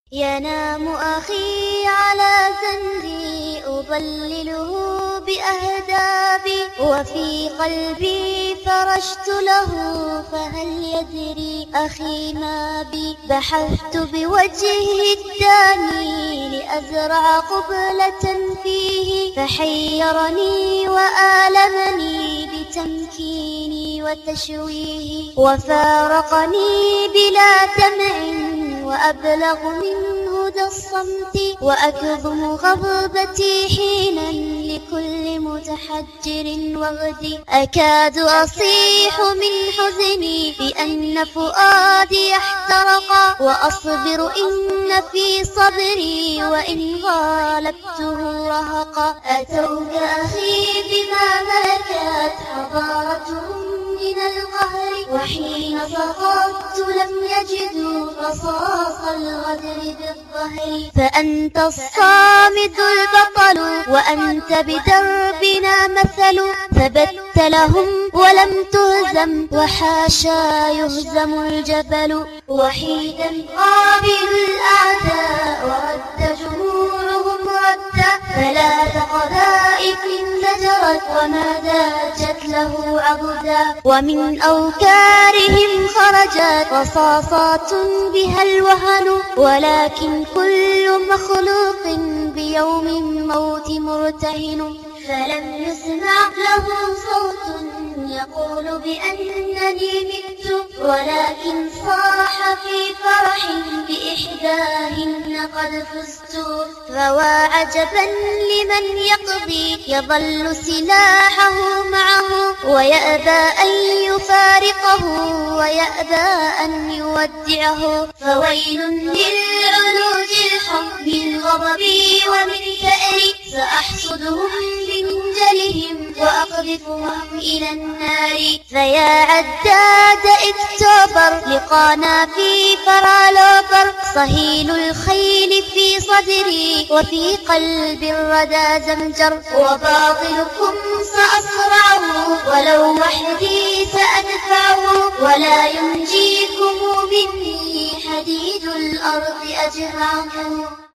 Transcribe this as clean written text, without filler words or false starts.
ينام أخي على زنبي أظلله بأهدابي، وفي قلبي فرشت له فهل يدري أخي ما بي. بحثت بوجهه الداني لأزرع قبلة فيه، فحيرني وآلمني بتمكيني وتشويه، وفارقني بلا دمع وأبلغ من هدى الصمت، وأكظم غضبتي حينا لكل متحجر وغدي. أكاد أصيح من حزني بأن فؤادي احترق، وأصبر إن في صبري وإن غالبته رهقا. أتوك أخي بما ملكت حضارتهم من القهر، وحين سقطت لم يجدوا رصاص الغدر بالظهر. فأنت الصامد البطل وأنت بدربنا مثل، ثبت لهم ولم تهزم وحاشا يهزم الجبل. وحيدا قابل الأعداء ورد جمهورهم ردا، ثلاث قذائف زجرت وما داجت له عضدا. ومن أوكارهم خرجت رصاصات بها الوهن، ولكن كل مخلوق بيوم الموت مرتهن. فلم يسمع له صوت يقول بأنني مت، ولكن صاح في فرح بإحداهن قد فزت. فوا عجبا لمن يقضي يظل سلاحه معه، ويأبى أن يفارقه ويأبى أن يودعه. فويل للعلوج الحب من غضبي ومن ثأري، سأحصدهم بمنجلهم وأقذفهم إلى النار. فيا عداد اكتوبر لقانا في فرالوبر، صهيل الخيل في صدري وفي قلب الردى زمجر. وباطلكم سأصرعه ولو وحدي سأدفعه، ولا ينجيكم مني حديد الأرض أجرعه.